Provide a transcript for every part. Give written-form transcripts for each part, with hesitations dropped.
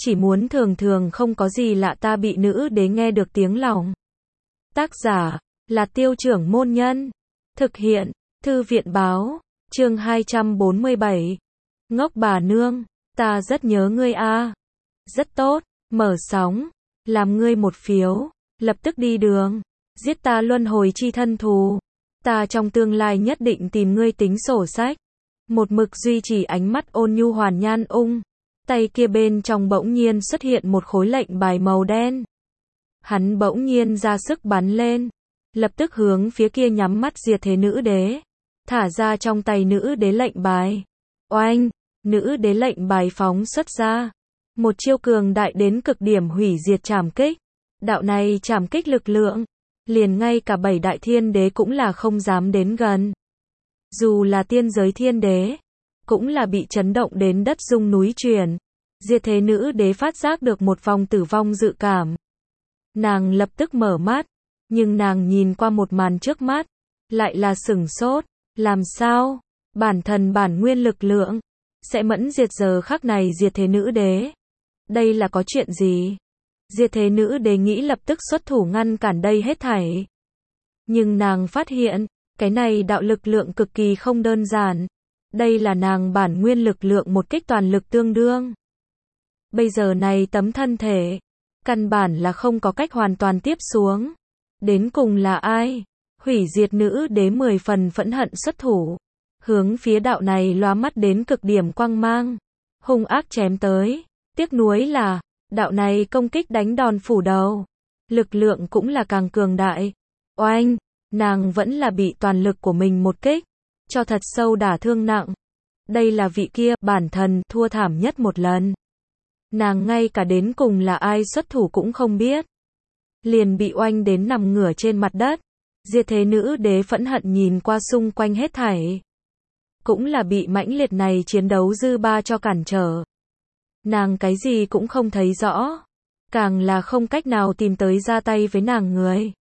chỉ muốn thường thường không có gì lạ ta bị nữ đế nghe được tiếng lòng. Tác giả là Tiêu Trưởng Môn Nhân. Thực hiện Thư viện Báo. Chương 247. Ngốc bà nương, ta rất nhớ ngươi a. Rất tốt, mở sóng, làm ngươi một phiếu, lập tức đi đường, giết ta luân hồi chi thân thù. Ta trong tương lai nhất định tìm ngươi tính sổ sách. Một mực duy trì ánh mắt ôn nhu hoàn nhan ung. Tay kia bên trong bỗng nhiên xuất hiện một khối lệnh bài màu đen. Hắn bỗng nhiên ra sức bắn lên, lập tức hướng phía kia nhắm mắt diệt thế nữ đế. Thả ra trong tay nữ đế lệnh bài. Oanh, nữ đế lệnh bài phóng xuất ra. Một chiêu cường đại đến cực điểm hủy diệt trảm kích. Đạo này trảm kích lực lượng, liền ngay cả 7 đại thiên đế cũng là không dám đến gần. Dù là tiên giới thiên đế, cũng là bị chấn động đến đất rung núi chuyển. Diệt thế nữ đế phát giác được một vòng tử vong dự cảm. Nàng lập tức mở mắt, nhưng nàng nhìn qua một màn trước mắt, lại là sửng sốt. Làm sao? Bản thần bản nguyên lực lượng sẽ mẫn diệt giờ khắc này diệt thế nữ đế. Đây là có chuyện gì? Diệt thế nữ đế nghĩ lập tức xuất thủ ngăn cản đây hết thảy. Nhưng nàng phát hiện, cái này đạo lực lượng cực kỳ không đơn giản. Đây là nàng bản nguyên lực lượng một kích toàn lực tương đương. Bây giờ này tấm thân thể, căn bản là không có cách hoàn toàn tiếp xuống. Đến cùng là ai? Hủy diệt nữ đế 10 phần phẫn hận xuất thủ. Hướng phía đạo này lóa mắt đến cực điểm quang mang. Hung ác chém tới. Tiếc nuối là, đạo này công kích đánh đòn phủ đầu. Lực lượng cũng là càng cường đại. Oanh, nàng vẫn là bị toàn lực của mình một kích. Cho thật sâu đả thương nặng. Đây là vị kia, bản thần, thua thảm nhất một lần. Nàng ngay cả đến cùng là ai xuất thủ cũng không biết. Liền bị oanh đến nằm ngửa trên mặt đất. Diệt thế nữ đế phẫn hận nhìn qua xung quanh hết thảy. Cũng là bị mãnh liệt này chiến đấu dư ba cho cản trở. Nàng cái gì cũng không thấy rõ. Càng là không cách nào tìm tới ra tay với nàng người.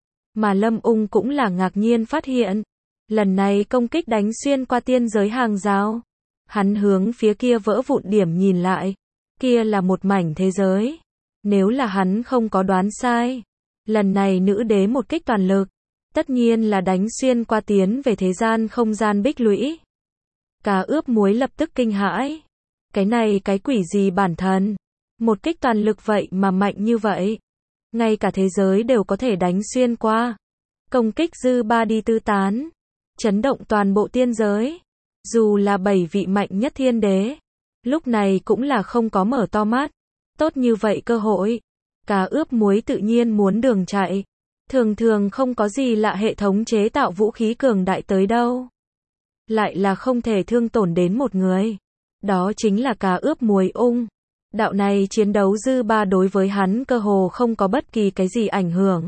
Mà Lâm Ung cũng là ngạc nhiên phát hiện. Lần này công kích đánh xuyên qua tiên giới hàng rào. Hắn hướng phía kia vỡ vụn điểm nhìn lại. Kia là một mảnh thế giới. Nếu là hắn không có đoán sai. Lần này nữ đế một kích toàn lực. Tất nhiên là đánh xuyên qua tiến về thế gian không gian bích lũy. Cá ướp muối lập tức kinh hãi. Cái này cái quỷ gì bản thân. Một kích toàn lực vậy mà mạnh như vậy. Ngay cả thế giới đều có thể đánh xuyên qua. Công kích dư ba đi tư tán. Chấn động toàn bộ tiên giới. Dù là 7 vị mạnh nhất thiên đế. Lúc này cũng là không có mở to mắt. Tốt như vậy cơ hội. Cá ướp muối tự nhiên muốn đường chạy. Thường thường không có gì lạ hệ thống chế tạo vũ khí cường đại tới đâu. Lại là không thể thương tổn đến một người. Đó chính là cá ướp muối ung. Đạo này chiến đấu dư ba đối với hắn cơ hồ không có bất kỳ cái gì ảnh hưởng.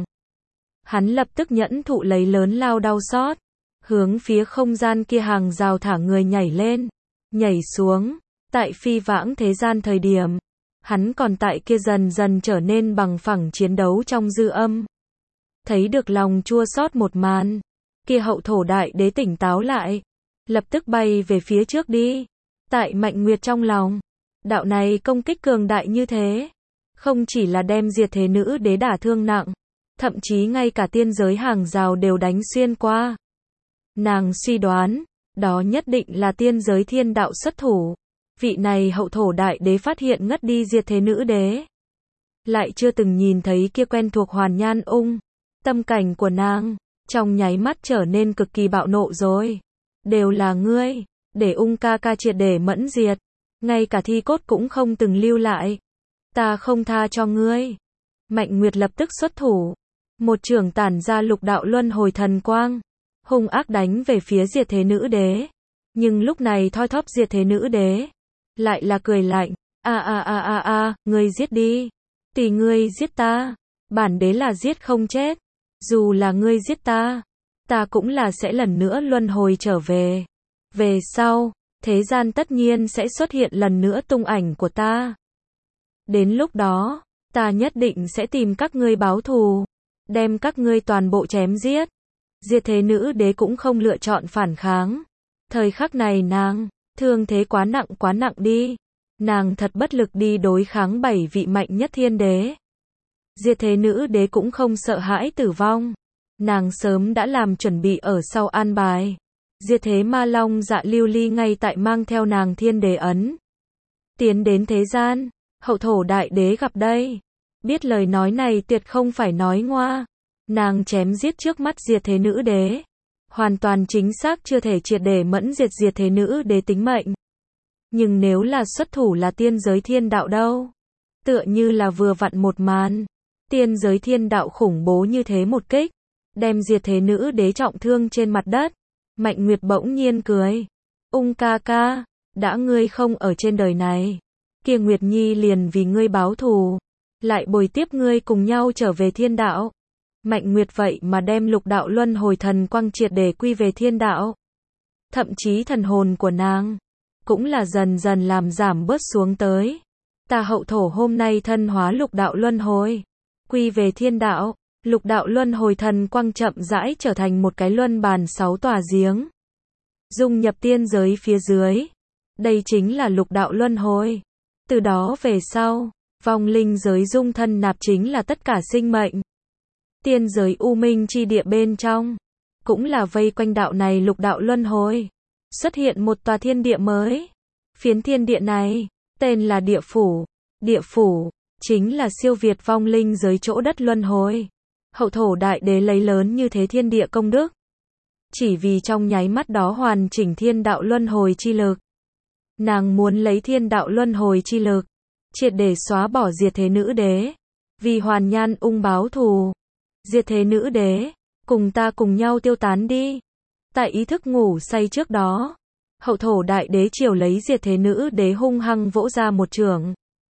Hắn lập tức nhẫn thụ lấy lớn lao đau xót. Hướng phía không gian kia hàng rào thả người nhảy lên. Nhảy xuống. Tại phi vãng thế gian thời điểm. Hắn còn tại kia dần dần trở nên bằng phẳng chiến đấu trong dư âm. Thấy được lòng chua xót một màn. Kia hậu thổ đại đế tỉnh táo lại. Lập tức bay về phía trước đi. Tại Mạnh Nguyệt trong lòng. Đạo này công kích cường đại như thế. Không chỉ là đem diệt thế nữ đế đả thương nặng. Thậm chí ngay cả tiên giới hàng rào đều đánh xuyên qua. Nàng suy đoán. Đó nhất định là tiên giới thiên đạo xuất thủ. Vị này hậu thổ đại đế phát hiện ngất đi diệt thế nữ đế. Lại chưa từng nhìn thấy kia quen thuộc hoàn nhan ung. Tâm cảnh của nàng, trong nháy mắt trở nên cực kỳ bạo nộ rồi. Đều là ngươi, để ung ca ca triệt để mẫn diệt. Ngay cả thi cốt cũng không từng lưu lại. Ta không tha cho ngươi. Mạnh Nguyệt lập tức xuất thủ. Một trường tản ra lục đạo luân hồi thần quang. Hung ác đánh về phía diệt thế nữ đế. Nhưng lúc này thoi thóp diệt thế nữ đế. Lại là cười lạnh. Ngươi giết đi. Tỷ ngươi giết ta. Bản đế là giết không chết. Dù là ngươi giết ta. Ta cũng là sẽ lần nữa luân hồi trở về. Về sau, thế gian tất nhiên sẽ xuất hiện lần nữa tung ảnh của ta. Đến lúc đó, ta nhất định sẽ tìm các ngươi báo thù. Đem các ngươi toàn bộ chém giết. Diệt thế nữ đế cũng không lựa chọn phản kháng. Thời khắc này nàng, thương thế quá nặng đi. Nàng thật bất lực đi đối kháng 7 vị mạnh nhất thiên đế. Diệt thế nữ đế cũng không sợ hãi tử vong. Nàng sớm đã làm chuẩn bị ở sau an bài. Diệt thế ma long Dạ Lưu Ly ngay tại mang theo nàng thiên đế ấn. Tiến đến thế gian, hậu thổ đại đế gặp đây. Biết lời nói này tuyệt không phải nói ngoa. Nàng chém giết trước mắt diệt thế nữ đế. Hoàn toàn chính xác chưa thể triệt để mẫn diệt diệt thế nữ đế tính mệnh. Nhưng nếu là xuất thủ là tiên giới thiên đạo đâu? Tựa như là vừa vặn một màn. Tiên giới thiên đạo khủng bố như thế một kích. Đem diệt thế nữ đế trọng thương trên mặt đất. Mạnh Nguyệt bỗng nhiên cười. Ung ca ca, đã ngươi không ở trên đời này. Kia Nguyệt Nhi liền vì ngươi báo thù. Lại bồi tiếp ngươi cùng nhau trở về thiên đạo. Mạnh Nguyệt vậy mà đem lục đạo luân hồi thần quang triệt để quy về thiên đạo. Thậm chí thần hồn của nàng cũng là dần dần làm giảm bớt xuống tới. Ta hậu thổ hôm nay thân hóa lục đạo luân hồi, quy về thiên đạo, lục đạo luân hồi thần quang chậm rãi trở thành một cái luân bàn 6 tòa giếng. Dung nhập tiên giới phía dưới. Đây chính là lục đạo luân hồi. Từ đó về sau, vong linh giới dung thân nạp chính là tất cả sinh mệnh. Tiên giới u minh chi địa bên trong, cũng là vây quanh đạo này lục đạo luân hồi. Xuất hiện một tòa thiên địa mới. Phiến thiên địa này, tên là địa phủ. Địa phủ, chính là siêu việt vong linh giới chỗ đất luân hồi. Hậu thổ đại đế lấy lớn như thế thiên địa công đức. Chỉ vì trong nháy mắt đó hoàn chỉnh thiên đạo luân hồi chi lực. Nàng muốn lấy thiên đạo luân hồi chi lực, triệt để xóa bỏ diệt thế nữ đế. Vì Hoàn Nhan Ung báo thù. Diệt thế nữ đế, cùng ta cùng nhau tiêu tán đi. Tại ý thức ngủ say trước đó, hậu thổ đại đế chiều lấy diệt thế nữ đế hung hăng vỗ ra một chưởng.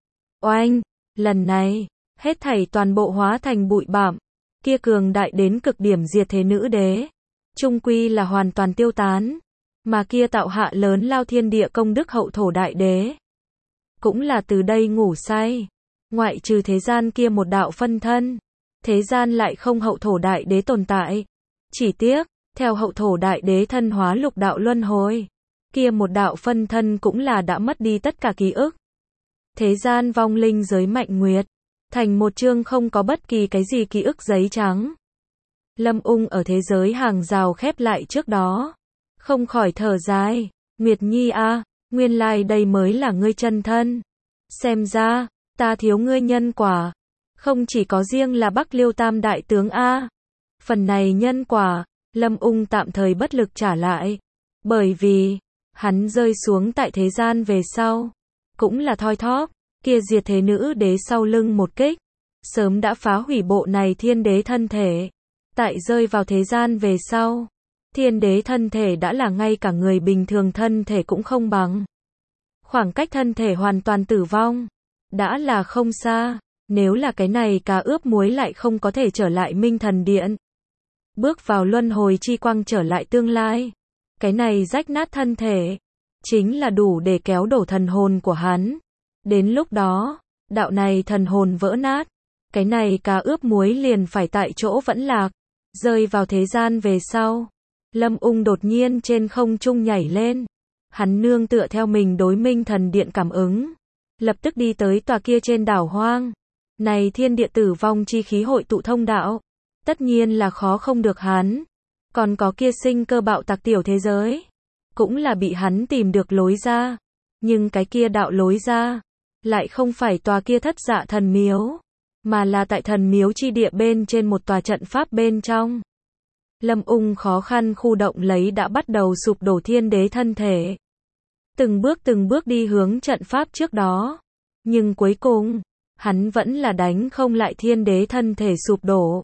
Oanh, lần này, hết thảy toàn bộ hóa thành bụi bặm. Kia cường đại đến cực điểm diệt thế nữ đế, chung quy là hoàn toàn tiêu tán. Mà kia tạo hạ lớn lao thiên địa công đức hậu thổ đại đế, cũng là từ đây ngủ say. Ngoại trừ thế gian kia một đạo phân thân, thế gian lại không hậu thổ đại đế tồn tại. Chỉ tiếc, theo hậu thổ đại đế thân hóa lục đạo luân hồi, kia một đạo phân thân cũng là đã mất đi tất cả ký ức. Thế gian vong linh giới Mạnh Nguyệt, thành một chương không có bất kỳ cái gì ký ức giấy trắng. Lâm Ung ở thế giới hàng rào khép lại trước đó, không khỏi thở dài. Nguyệt Nhi a, nguyên lai đây mới là ngươi chân thân. Xem ra, ta thiếu ngươi nhân quả. Không chỉ có riêng là Bắc Liêu Tam đại tướng a. Phần này nhân quả, Lâm Ung tạm thời bất lực trả lại. Bởi vì, hắn rơi xuống tại thế gian về sau. Cũng là thoi thóp, kia diệt thế nữ đế sau lưng một kích. Sớm đã phá hủy bộ này thiên đế thân thể. Tại rơi vào thế gian về sau. Thiên đế thân thể đã là ngay cả người bình thường thân thể cũng không bằng. Khoảng cách thân thể hoàn toàn tử vong. Đã là không xa. Nếu là cái này cá ướp muối lại không có thể trở lại Minh Thần Điện. Bước vào luân hồi chi quang trở lại tương lai. Cái này rách nát thân thể. Chính là đủ để kéo đổ thần hồn của hắn. Đến lúc đó, đạo này thần hồn vỡ nát. Cái này cá ướp muối liền phải tại chỗ vẫn lạc. Rơi vào thế gian về sau. Lâm Ung đột nhiên trên không trung nhảy lên. Hắn nương tựa theo mình đối Minh Thần Điện cảm ứng. Lập tức đi tới tòa kia trên đảo hoang. Này thiên địa tử vong chi khí hội tụ thông đạo. Tất nhiên là khó không được hắn. Còn có kia sinh cơ bạo tạc tiểu thế giới. Cũng là bị hắn tìm được lối ra. Nhưng cái kia đạo lối ra. Lại không phải tòa kia thất dạ thần miếu. Mà là tại thần miếu chi địa bên trên một tòa trận pháp bên trong. Lâm Ung khó khăn khu động lấy đã bắt đầu sụp đổ thiên đế thân thể. Từng bước đi hướng trận pháp trước đó. Nhưng cuối cùng, hắn vẫn là đánh không lại thiên đế thân thể sụp đổ.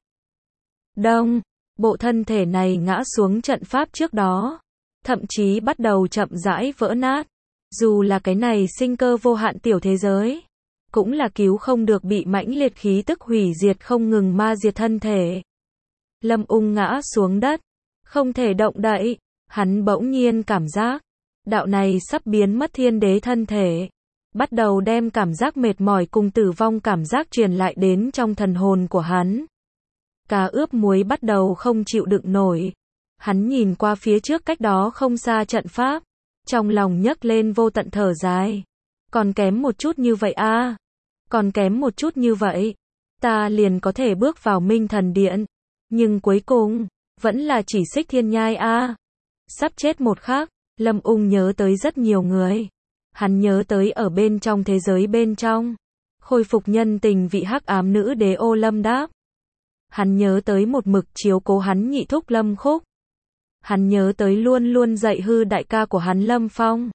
Đông, bộ thân thể này ngã xuống trận pháp trước đó. Thậm chí bắt đầu chậm rãi vỡ nát. Dù là cái này sinh cơ vô hạn tiểu thế giới. Cũng là cứu không được bị mãnh liệt khí tức hủy diệt không ngừng ma diệt thân thể. Lâm Ung ngã xuống đất. Không thể động đậy. Hắn bỗng nhiên cảm giác. Đạo này sắp biến mất thiên đế thân thể. Bắt đầu đem cảm giác mệt mỏi cùng tử vong cảm giác truyền lại đến trong thần hồn của hắn. Cá ướp muối bắt đầu không chịu đựng nổi. Hắn nhìn qua phía trước cách đó không xa trận pháp. Trong lòng nhấc lên vô tận thở dài. Còn kém một chút như vậy à? Còn kém một chút như vậy, ta liền có thể bước vào Minh Thần Điện. Nhưng cuối cùng, vẫn là chỉ Xích Thiên Nhai à? Sắp chết một khắc, Lâm Ung nhớ tới rất nhiều người. Hắn nhớ tới ở bên trong thế giới bên trong, khôi phục nhân tình vị hắc ám nữ đế Ô Lâm Đáp. Hắn nhớ tới một mực chiếu cố hắn nhị thúc Lâm Khúc. Hắn nhớ tới luôn luôn dạy hư đại ca của hắn Lâm Phong.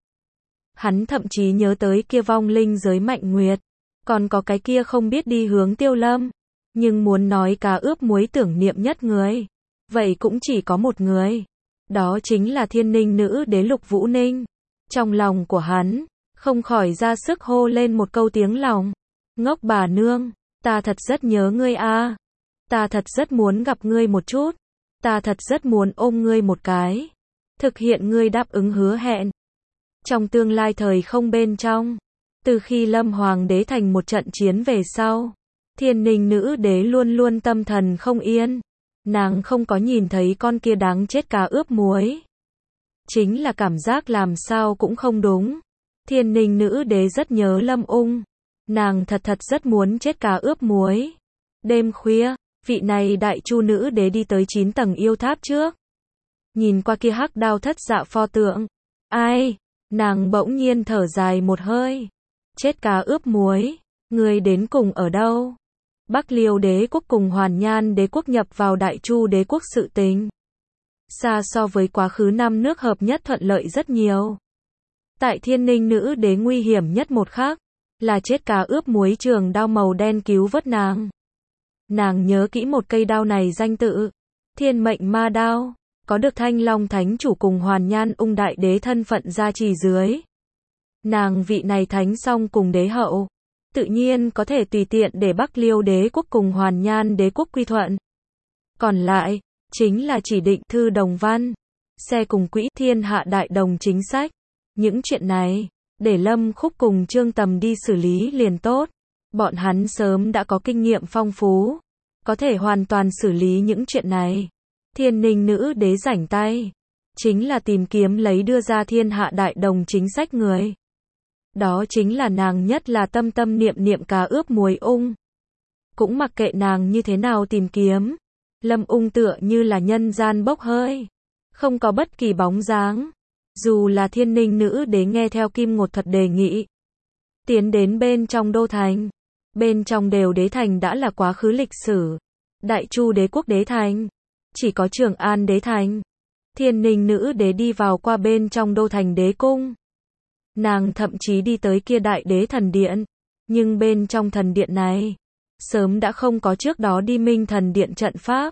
Hắn thậm chí nhớ tới kia vong linh giới Mạnh Nguyệt. Còn có cái kia không biết đi hướng Tiêu Lâm. Nhưng muốn nói cá ướp muối tưởng niệm nhất người. Vậy cũng chỉ có một người. Đó chính là thiên ninh nữ đế Lục Vũ Ninh. Trong lòng của hắn, không khỏi ra sức hô lên một câu tiếng lòng. Ngốc bà nương, ta thật rất nhớ ngươi a. Ta thật rất muốn gặp ngươi một chút. Ta thật rất muốn ôm ngươi một cái. Thực hiện ngươi đáp ứng hứa hẹn. Trong tương lai thời không bên trong, từ khi Lâm Hoàng đế thành một trận chiến về sau, thiên ninh nữ đế luôn luôn tâm thần không yên. Nàng không có nhìn thấy con kia đáng chết cá ướp muối. Chính là cảm giác làm sao cũng không đúng. Thiên ninh nữ đế rất nhớ Lâm Ung. Nàng thật rất muốn chết cá ướp muối. Đêm khuya, vị này đại chu nữ đế đi tới 9 tầng yêu tháp trước. Nhìn qua kia hắc đao thất dạ pho tượng. Ai? Nàng bỗng nhiên thở dài một hơi. Chết cá ướp muối. Người đến cùng ở đâu? Bắc Liêu đế quốc cùng Hoàn Nhan đế quốc nhập vào đại chu đế quốc sự tình. Xa so với quá khứ năm nước hợp nhất thuận lợi rất nhiều. Tại thiên ninh nữ đế nguy hiểm nhất một khắc, là chết cá ướp muối trường đao màu đen cứu vớt nàng. Nàng nhớ kỹ một cây đao này danh tự. Thiên mệnh ma đao. Có được Thanh Long Thánh chủ cùng Hoàn Nhan Ung đại đế thân phận gia trì dưới. Nàng vị này thánh song cùng đế hậu. Tự nhiên có thể tùy tiện để Bắc Liêu đế quốc cùng Hoàn Nhan đế quốc quy thuận. Còn lại, chính là chỉ định thư đồng văn. Xe cùng quỹ thiên hạ đại đồng chính sách. Những chuyện này, để Lâm Khúc cùng Trương Tầm đi xử lý liền tốt. Bọn hắn sớm đã có kinh nghiệm phong phú. Có thể hoàn toàn xử lý những chuyện này. Thiên ninh nữ đế rảnh tay. Chính là tìm kiếm lấy đưa ra thiên hạ đại đồng chính sách người. Đó chính là nàng nhất là tâm tâm niệm niệm cá ướp muối Ung. Cũng mặc kệ nàng như thế nào tìm kiếm. Lâm Ung tựa như là nhân gian bốc hơi. Không có bất kỳ bóng dáng. Dù là thiên ninh nữ đế nghe theo Kim Ngột Thuật đề nghị. Tiến đến bên trong đô thành. Bên trong đều đế thành đã là quá khứ lịch sử. Đại chu đế quốc đế thành. Chỉ có Trường An đế thành. Thiên ninh nữ đế đi vào qua bên trong đô thành đế cung. Nàng thậm chí đi tới kia đại đế thần điện. Nhưng bên trong thần điện này, sớm đã không có trước đó đi Minh Thần Điện trận pháp.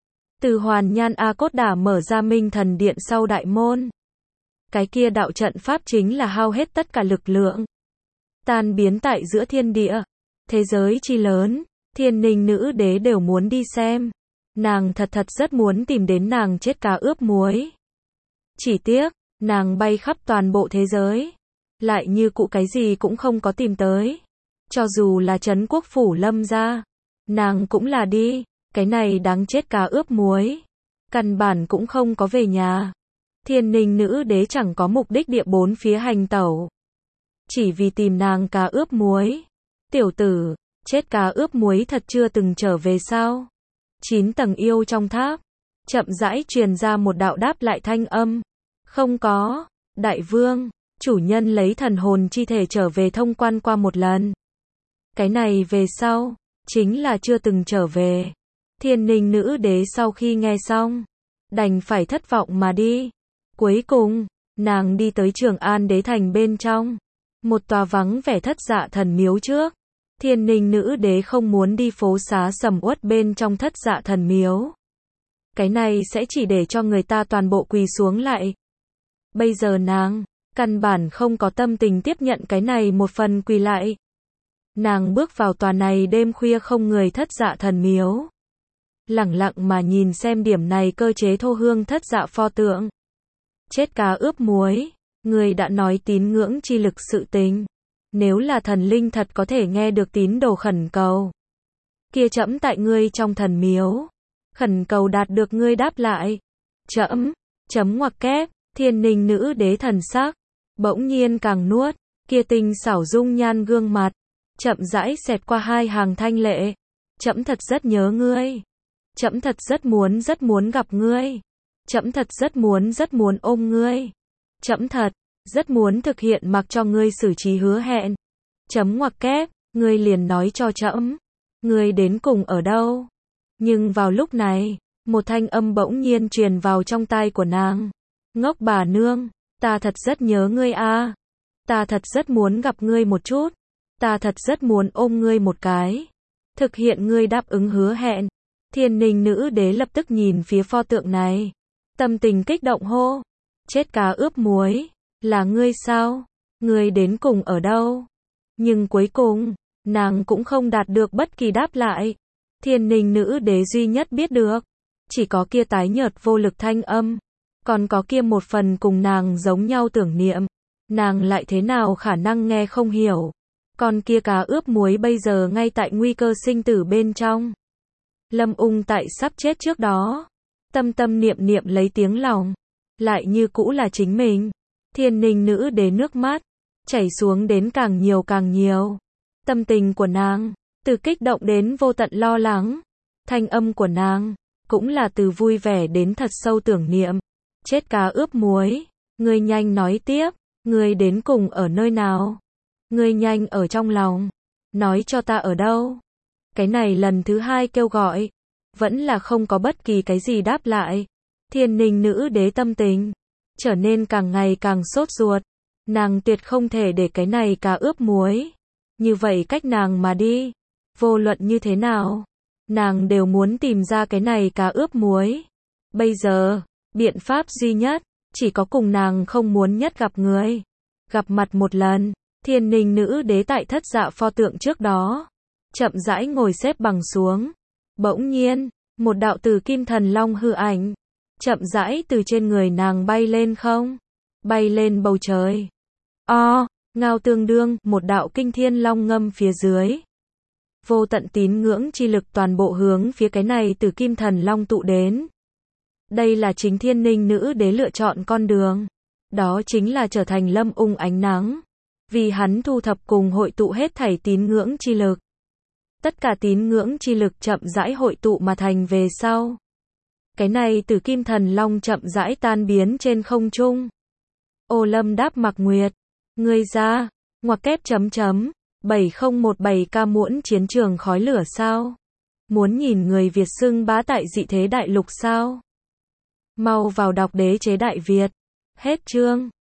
Từ Hoàn Nhan A Cốt Đả mở ra Minh Thần Điện sau đại môn. Cái kia đạo trận pháp chính là hao hết tất cả lực lượng. Tan biến tại giữa thiên địa. Thế giới chi lớn, thiên ninh nữ đế đều muốn đi xem. Nàng thật rất muốn tìm đến nàng chết cá ướp muối. Chỉ tiếc, nàng bay khắp toàn bộ thế giới. Lại như cụ cái gì cũng không có tìm tới. Cho dù là Trấn Quốc Phủ Lâm gia, nàng cũng là đi. Cái này đáng chết cá ướp muối. Căn bản cũng không có về nhà. Thiên ninh nữ đế chẳng có mục đích địa bốn phía hành tẩu. Chỉ vì tìm nàng cá ướp muối. Tiểu tử, chết cá ướp muối thật chưa từng trở về sao? 9 tầng yêu trong tháp. Chậm rãi truyền ra một đạo đáp lại thanh âm. Không có. Đại vương, chủ nhân lấy thần hồn chi thể trở về thông quan qua một lần. Cái này về sau, chính là chưa từng trở về. Thiên ninh nữ đế sau khi nghe xong, đành phải thất vọng mà đi. Cuối cùng, nàng đi tới Trường An đế thành bên trong. Một tòa vắng vẻ thất dạ thần miếu trước. Thiên ninh nữ đế không muốn đi phố xá sầm uất bên trong thất dạ thần miếu. Cái này sẽ chỉ để cho người ta toàn bộ quỳ xuống lại. Bây giờ nàng, căn bản không có tâm tình tiếp nhận cái này một phần quỳ lại. Nàng bước vào tòa này đêm khuya không người thất dạ thần miếu. Lẳng lặng mà nhìn xem điểm này cơ chế thô hương thất dạ pho tượng. Chết cá ướp muối, người đã nói tín ngưỡng chi lực sự tình. Nếu là thần linh thật có thể nghe được tín đồ khẩn cầu. Kia trẫm tại ngươi trong thần miếu. Khẩn cầu đạt được ngươi đáp lại. Trẫm, chấm ngoặc kép, thiên ninh nữ đế thần sắc. Bỗng nhiên càng nuốt. Kia tinh xảo dung nhan gương mặt, chậm rãi xẹt qua hai hàng thanh lệ. Trẫm thật rất nhớ ngươi. Trẫm thật rất muốn gặp ngươi. Trẫm thật rất muốn ôm ngươi. Trẫm thật rất muốn thực hiện mặc cho ngươi xử trí hứa hẹn. Chấm ngoặc kép, ngươi liền nói cho trẫm, ngươi đến cùng ở đâu? Nhưng vào lúc này, một thanh âm bỗng nhiên truyền vào trong tai của nàng. Ngốc bà nương, ta thật rất nhớ ngươi a. Ta thật rất muốn gặp ngươi một chút. Ta thật rất muốn ôm ngươi một cái. Thực hiện ngươi đáp ứng hứa hẹn. Thiên Ninh nữ đế lập tức nhìn phía pho tượng này. Tâm tình kích động hô. Chết cá ướp muối. Là ngươi sao? Ngươi đến cùng ở đâu? Nhưng cuối cùng, nàng cũng không đạt được bất kỳ đáp lại. Thiên Ninh nữ đế duy nhất biết được. Chỉ có kia tái nhợt vô lực thanh âm. Còn có kia một phần cùng nàng giống nhau tưởng niệm. Nàng lại thế nào khả năng nghe không hiểu. Còn kia cá ướp muối bây giờ ngay tại nguy cơ sinh tử bên trong. Lâm Ung tại sắp chết trước đó. Tâm tâm niệm niệm lấy tiếng lòng. Lại như cũ là chính mình. Thiên Ninh nữ đế nước mắt chảy xuống đến càng nhiều. Tâm tình của nàng, từ kích động đến vô tận lo lắng. Thanh âm của nàng, cũng là từ vui vẻ đến thật sâu tưởng niệm. Chết cá ướp muối, ngươi nhanh nói tiếp, ngươi đến cùng ở nơi nào? Ngươi nhanh ở trong lòng, nói cho ta ở đâu? Cái này lần thứ hai kêu gọi, vẫn là không có bất kỳ cái gì đáp lại. Thiên Ninh nữ đế tâm tình trở nên càng ngày càng sốt ruột. Nàng tuyệt không thể để cái này cá ướp muối như vậy cách nàng mà đi. Vô luận như thế nào, nàng đều muốn tìm ra cái này cá ướp muối. Bây giờ, biện pháp duy nhất, chỉ có cùng nàng không muốn nhất gặp người. Gặp mặt một lần, Thiên Ninh nữ đế tại thất dạ pho tượng trước đó. Chậm rãi ngồi xếp bằng xuống. Bỗng nhiên, một đạo từ kim thần long hư ảnh. Chậm rãi từ trên người nàng bay lên không? Bay lên bầu trời. Ngao tương đương, một đạo kinh thiên long ngâm phía dưới. Vô tận tín ngưỡng chi lực toàn bộ hướng phía cái này từ kim thần long tụ đến. Đây là chính Thiên Ninh nữ đế lựa chọn con đường. Đó chính là trở thành Lâm Ung ánh nắng. Vì hắn thu thập cùng hội tụ hết thảy tín ngưỡng chi lực. Tất cả tín ngưỡng chi lực chậm rãi hội tụ mà thành về sau. Cái này từ kim thần long chậm rãi tan biến trên không trung. Ô Lâm đáp Mạc Nguyệt. Ngươi ra, ngoặc kép chấm chấm, 7017 ca muỗn chiến trường khói lửa sao? Muốn nhìn người Việt xưng bá tại dị thế đại lục sao? Mau vào đọc Đế chế Đại Việt. Hết chương.